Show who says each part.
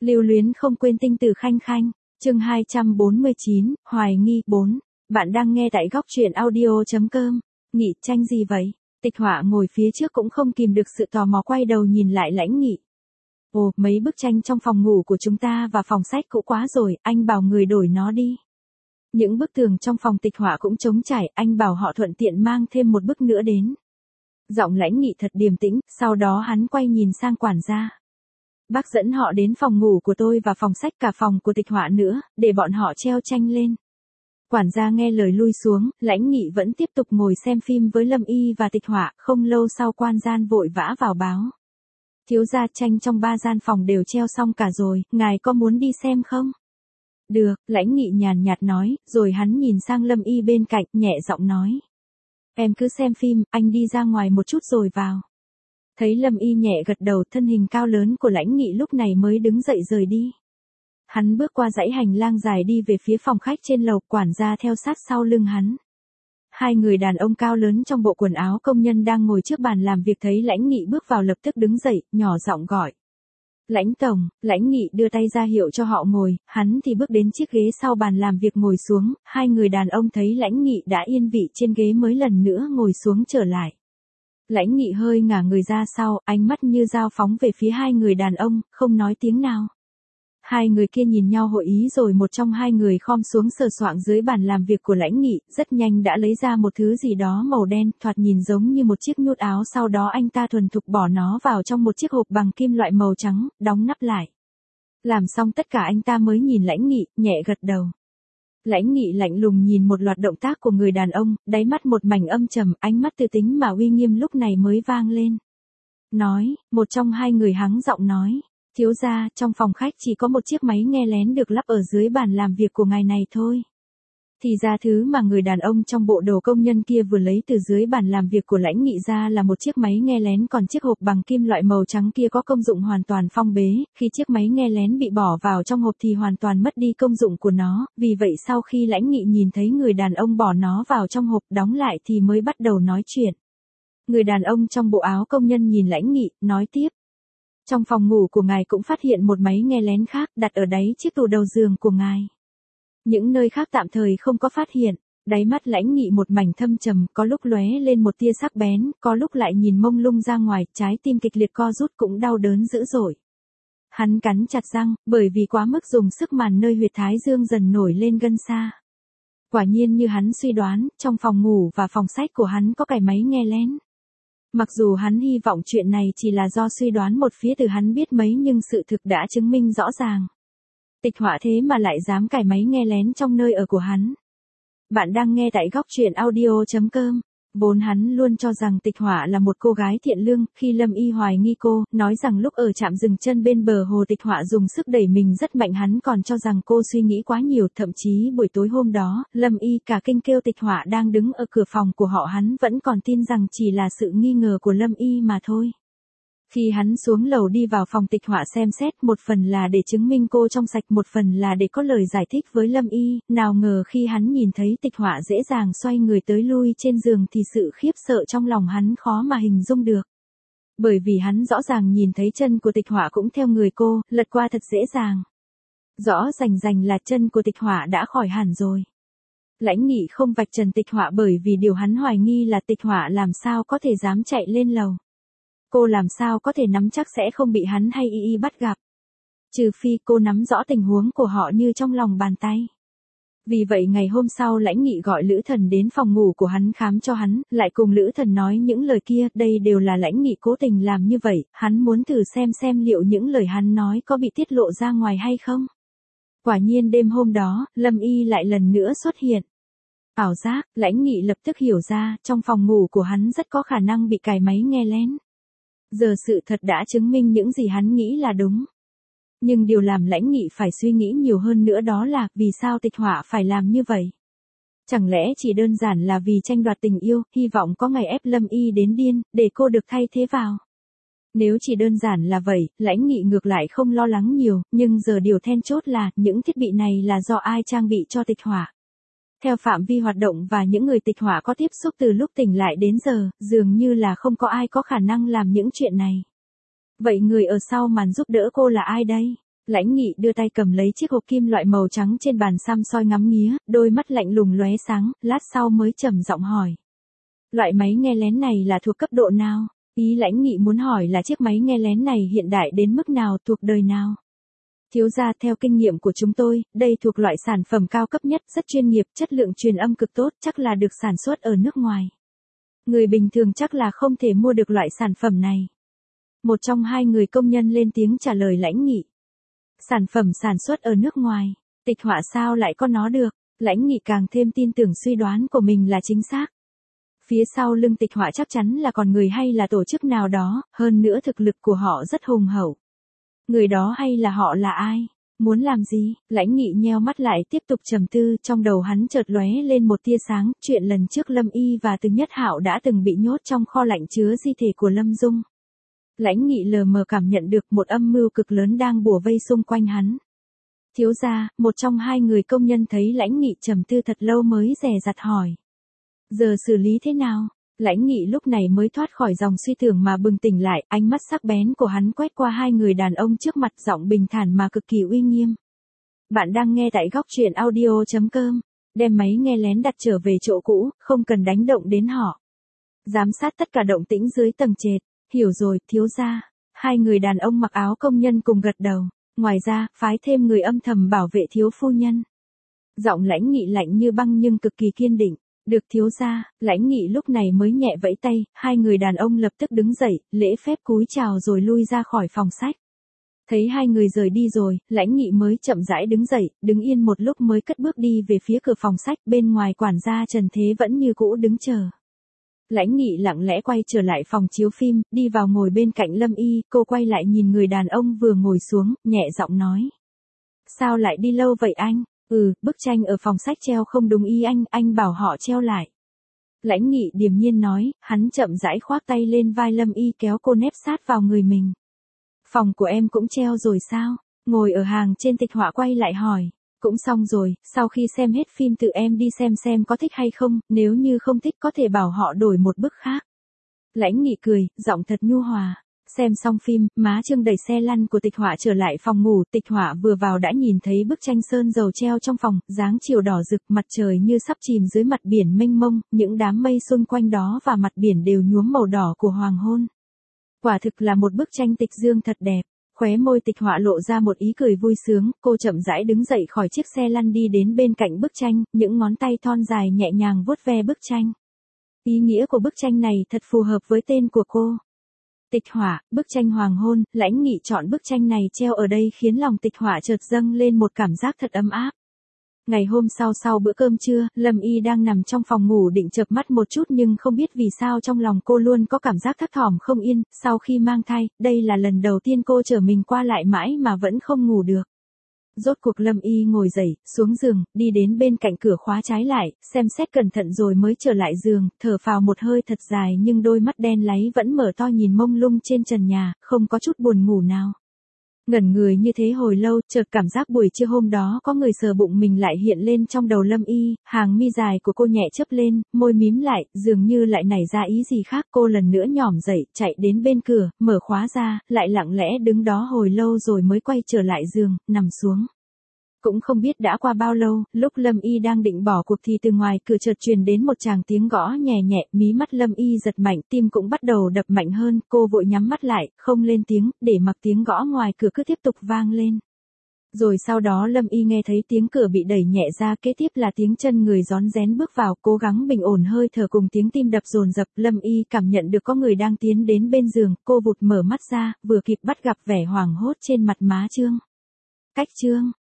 Speaker 1: Lưu luyến không quên tinh tử khanh khanh, chương 249, hoài nghi 4. Bạn đang nghe tại góc truyện audio.com. Nghị tranh gì vậy? Tịch Họa ngồi phía trước cũng không kìm được sự tò mò quay đầu nhìn lại Lãnh Nghị. Ồ, mấy bức tranh trong phòng ngủ của chúng ta và phòng sách cũ quá rồi, anh bảo người đổi nó đi. Những bức tường trong phòng Tịch Họa cũng trống trải, anh bảo họ thuận tiện mang thêm một bức nữa đến. Giọng Lãnh Nghị thật điềm tĩnh, sau đó hắn quay nhìn sang quản gia. Bác dẫn họ đến phòng ngủ của tôi và phòng sách cả phòng của Tịch Họa nữa, để bọn họ treo tranh lên. Quản gia nghe lời lui xuống, Lãnh Nghị vẫn tiếp tục ngồi xem phim với Lâm Y và Tịch Họa, không lâu sau quan gian vội vã vào báo. Thiếu gia, tranh trong 3 gian phòng đều treo xong cả rồi, ngài có muốn đi xem không? Được, Lãnh Nghị nhàn nhạt nói, rồi hắn nhìn sang Lâm Y bên cạnh, nhẹ giọng nói. Em cứ xem phim, anh đi ra ngoài một chút rồi vào. Thấy Lâm Y nhẹ gật đầu, thân hình cao lớn của Lãnh Nghị lúc này mới đứng dậy rời đi. Hắn bước qua dãy hành lang dài đi về phía phòng khách trên lầu, quản gia theo sát sau lưng hắn. Hai người đàn ông cao lớn trong bộ quần áo công nhân đang ngồi trước bàn làm việc thấy Lãnh Nghị bước vào lập tức đứng dậy, nhỏ giọng gọi. Lãnh tổng, Lãnh Nghị đưa tay ra hiệu cho họ ngồi, hắn thì bước đến chiếc ghế sau bàn làm việc ngồi xuống, hai người đàn ông thấy Lãnh Nghị đã yên vị trên ghế mới lần nữa ngồi xuống trở lại. Lãnh Nghị hơi ngả người ra sau, ánh mắt như dao phóng về phía hai người đàn ông, không nói tiếng nào. Hai người kia nhìn nhau hội ý rồi một trong hai người khom xuống sờ soạng dưới bàn làm việc của Lãnh Nghị, rất nhanh đã lấy ra một thứ gì đó màu đen, thoạt nhìn giống như một chiếc nhút áo, sau đó anh ta thuần thục bỏ nó vào trong một chiếc hộp bằng kim loại màu trắng, đóng nắp lại. Làm xong tất cả anh ta mới nhìn Lãnh Nghị, nhẹ gật đầu. Lãnh Nghị lạnh lùng nhìn một loạt động tác của người đàn ông, đáy mắt một mảnh âm trầm, ánh mắt từ tính mà uy nghiêm lúc này mới vang lên. Nói, một trong hai người hắng giọng nói. Thiếu gia, trong phòng khách chỉ có một chiếc máy nghe lén được lắp ở dưới bàn làm việc của ngài này thôi. Thì ra thứ mà người đàn ông trong bộ đồ công nhân kia vừa lấy từ dưới bàn làm việc của Lãnh Nghị ra là một chiếc máy nghe lén, còn chiếc hộp bằng kim loại màu trắng kia có công dụng hoàn toàn phong bế, khi chiếc máy nghe lén bị bỏ vào trong hộp thì hoàn toàn mất đi công dụng của nó, vì vậy sau khi Lãnh Nghị nhìn thấy người đàn ông bỏ nó vào trong hộp đóng lại thì mới bắt đầu nói chuyện. Người đàn ông trong bộ áo công nhân nhìn Lãnh Nghị, nói tiếp. Trong phòng ngủ của ngài cũng phát hiện một máy nghe lén khác đặt ở đáy chiếc tủ đầu giường của ngài. Những nơi khác tạm thời không có phát hiện. Đáy mắt Lãnh Nghị một mảnh thâm trầm, có lúc lóe lên một tia sắc bén, có lúc lại nhìn mông lung ra ngoài, trái tim kịch liệt co rút cũng đau đớn dữ dội. Hắn cắn chặt răng, bởi vì quá mức dùng sức màn nơi huyệt thái dương dần nổi lên gân xa. Quả nhiên như hắn suy đoán, trong phòng ngủ và phòng sách của hắn có cái máy nghe lén. Mặc dù hắn hy vọng chuyện này chỉ là do suy đoán một phía từ hắn biết mấy nhưng sự thực đã chứng minh rõ ràng. Tịch Họa thế mà lại dám cài máy nghe lén trong nơi ở của hắn. Bạn đang nghe tại góc truyện audio.com. Vốn hắn luôn cho rằng Tịch Họa là một cô gái thiện lương, khi Lâm Y hoài nghi cô, nói rằng lúc ở trạm dừng chân bên bờ hồ Tịch Họa dùng sức đẩy mình rất mạnh, hắn còn cho rằng cô suy nghĩ quá nhiều, thậm chí buổi tối hôm đó, Lâm Y cả kinh kêu Tịch Họa đang đứng ở cửa phòng của họ, hắn vẫn còn tin rằng chỉ là sự nghi ngờ của Lâm Y mà thôi. Khi hắn xuống lầu đi vào phòng Tịch Họa xem xét, một phần là để chứng minh cô trong sạch, một phần là để có lời giải thích với Lâm Y, nào ngờ khi hắn nhìn thấy Tịch Họa dễ dàng xoay người tới lui trên giường thì sự khiếp sợ trong lòng hắn khó mà hình dung được. Bởi vì hắn rõ ràng nhìn thấy chân của Tịch Họa cũng theo người cô, lật qua thật dễ dàng. Rõ rành rành là chân của Tịch Họa đã khỏi hẳn rồi. Lãnh Nghị không vạch trần Tịch Họa bởi vì điều hắn hoài nghi là Tịch Họa làm sao có thể dám chạy lên lầu. Cô làm sao có thể nắm chắc sẽ không bị hắn hay Y bắt gặp. Trừ phi cô nắm rõ tình huống của họ như trong lòng bàn tay. Vì vậy ngày hôm sau Lãnh Nghị gọi Lữ Thần đến phòng ngủ của hắn khám cho hắn, lại cùng Lữ Thần nói những lời kia, đây đều là Lãnh Nghị cố tình làm như vậy, hắn muốn thử xem liệu những lời hắn nói có bị tiết lộ ra ngoài hay không. Quả nhiên đêm hôm đó, Lâm Y lại lần nữa xuất hiện. Ảo giác, Lãnh Nghị lập tức hiểu ra, trong phòng ngủ của hắn rất có khả năng bị cài máy nghe lén. Giờ sự thật đã chứng minh những gì hắn nghĩ là đúng. Nhưng điều làm Lãnh Nghị phải suy nghĩ nhiều hơn nữa đó là, vì sao Tịch Họa phải làm như vậy? Chẳng lẽ chỉ đơn giản là vì tranh đoạt tình yêu, hy vọng có ngày ép Lâm Y đến điên, để cô được thay thế vào? Nếu chỉ đơn giản là vậy, Lãnh Nghị ngược lại không lo lắng nhiều, nhưng giờ điều then chốt là, những thiết bị này là do ai trang bị cho Tịch Họa? Theo phạm vi hoạt động và những người Tịch Họa có tiếp xúc từ lúc tỉnh lại đến giờ, dường như là không có ai có khả năng làm những chuyện này. Vậy người ở sau màn giúp đỡ cô là ai đây? Lãnh Nghị đưa tay cầm lấy chiếc hộp kim loại màu trắng trên bàn xăm soi ngắm nghía, đôi mắt lạnh lùng lóe sáng, lát sau mới trầm giọng hỏi. Loại máy nghe lén này là thuộc cấp độ nào? Ý Lãnh Nghị muốn hỏi là chiếc máy nghe lén này hiện đại đến mức nào, thuộc đời nào? Thiếu gia, theo kinh nghiệm của chúng tôi, đây thuộc loại sản phẩm cao cấp nhất, rất chuyên nghiệp, chất lượng truyền âm cực tốt, chắc là được sản xuất ở nước ngoài. Người bình thường chắc là không thể mua được loại sản phẩm này. Một trong hai người công nhân lên tiếng trả lời Lãnh Nghị. Sản phẩm sản xuất ở nước ngoài, Tịch Họa sao lại có nó được? Lãnh Nghị càng thêm tin tưởng suy đoán của mình là chính xác. Phía sau lưng Tịch Họa chắc chắn là còn người hay là tổ chức nào đó, hơn nữa thực lực của họ rất hùng hậu. Người đó hay là họ là ai? Muốn làm gì? Lãnh Nghị nheo mắt lại tiếp tục trầm tư, trong đầu hắn chợt lóe lên một tia sáng, chuyện lần trước Lâm Y và Từ Nhất Hạo đã từng bị nhốt trong kho lạnh chứa di thể của Lâm Dung. Lãnh Nghị lờ mờ cảm nhận được một âm mưu cực lớn đang bủa vây xung quanh hắn. Thiếu gia, một trong hai người công nhân thấy Lãnh Nghị trầm tư thật lâu mới dè dặt hỏi. Giờ xử lý thế nào? Lãnh Nghị lúc này mới thoát khỏi dòng suy tưởng mà bừng tỉnh lại, ánh mắt sắc bén của hắn quét qua hai người đàn ông trước mặt, giọng bình thản mà cực kỳ uy nghiêm. Bạn đang nghe tại góc truyện audio.com, đem máy nghe lén đặt trở về chỗ cũ, không cần đánh động đến họ. Giám sát tất cả động tĩnh dưới tầng trệt, hiểu rồi, thiếu gia. Hai người đàn ông mặc áo công nhân cùng gật đầu, ngoài ra, phái thêm người âm thầm bảo vệ thiếu phu nhân. Giọng Lãnh Nghị lạnh như băng nhưng cực kỳ kiên định. Được thiếu gia, Lãnh Nghị lúc này mới nhẹ vẫy tay, hai người đàn ông lập tức đứng dậy, lễ phép cúi chào rồi lui ra khỏi phòng sách. Thấy hai người rời đi rồi, Lãnh Nghị mới chậm rãi đứng dậy, đứng yên một lúc mới cất bước đi về phía cửa phòng sách, bên ngoài quản gia Trần Thế vẫn như cũ đứng chờ. Lãnh Nghị lặng lẽ quay trở lại phòng chiếu phim, đi vào ngồi bên cạnh Lâm Y, cô quay lại nhìn người đàn ông vừa ngồi xuống, nhẹ giọng nói. Sao lại đi lâu vậy anh? Bức tranh ở phòng sách treo không đúng ý anh bảo họ treo lại. Lãnh Nghị điềm nhiên nói, hắn chậm rãi khoác tay lên vai Lâm Y kéo cô nép sát vào người mình. Phòng của em cũng treo rồi sao? Ngồi ở hàng trên Tịch Họa quay lại hỏi. Cũng xong rồi, sau khi xem hết phim tự em đi xem có thích hay không, nếu như không thích có thể bảo họ đổi một bức khác. Lãnh Nghị cười, giọng thật nhu hòa. Xem xong phim, má Trương đẩy xe lăn của Tịch Họa trở lại phòng ngủ, Tịch Họa vừa vào đã nhìn thấy bức tranh sơn dầu treo trong phòng, dáng chiều đỏ rực, mặt trời như sắp chìm dưới mặt biển mênh mông, những đám mây xung quanh đó và mặt biển đều nhuốm màu đỏ của hoàng hôn. Quả thực là một bức tranh tịch dương thật đẹp. Khóe môi Tịch Họa lộ ra một ý cười vui sướng, cô chậm rãi đứng dậy khỏi chiếc xe lăn đi đến bên cạnh bức tranh, những ngón tay thon dài nhẹ nhàng vuốt ve bức tranh. Ý nghĩa của bức tranh này thật phù hợp với tên của cô. Tịch Họa, bức tranh hoàng hôn, Lãnh Nghị chọn bức tranh này treo ở đây khiến lòng Tịch Họa chợt dâng lên một cảm giác thật ấm áp. Ngày hôm sau bữa cơm trưa, Lâm Y đang nằm trong phòng ngủ định chợp mắt một chút nhưng không biết vì sao trong lòng cô luôn có cảm giác thấp thỏm không yên, sau khi mang thai, đây là lần đầu tiên cô trở mình qua lại mãi mà vẫn không ngủ được. Rốt cuộc Lâm Y ngồi dậy, xuống giường, đi đến bên cạnh cửa khóa trái lại, xem xét cẩn thận rồi mới trở lại giường, thở phào một hơi thật dài nhưng đôi mắt đen láy vẫn mở to nhìn mông lung trên trần nhà, không có chút buồn ngủ nào. Ngẩn người như thế hồi lâu, chợt cảm giác buổi trưa hôm đó có người sờ bụng mình lại hiện lên trong đầu Lâm Y, hàng mi dài của cô nhẹ chớp lên, môi mím lại, dường như lại nảy ra ý gì khác, cô lần nữa nhỏm dậy, chạy đến bên cửa, mở khóa ra, lại lặng lẽ đứng đó hồi lâu rồi mới quay trở lại giường, nằm xuống. Cũng không biết đã qua bao lâu, lúc Lâm Y đang định bỏ cuộc thì từ ngoài cửa chợt truyền đến một tràng tiếng gõ nhẹ nhẹ, mí mắt Lâm Y giật mạnh, tim cũng bắt đầu đập mạnh hơn, cô vội nhắm mắt lại, không lên tiếng, để mặc tiếng gõ ngoài cửa cứ tiếp tục vang lên. Rồi sau đó Lâm Y nghe thấy tiếng cửa bị đẩy nhẹ ra, kế tiếp là tiếng chân người rón rén bước vào, cố gắng bình ổn hơi thở cùng tiếng tim đập dồn dập, Lâm Y cảm nhận được có người đang tiến đến bên giường, cô vụt mở mắt ra, vừa kịp bắt gặp vẻ hoảng hốt trên mặt má Trương. Cách Trương.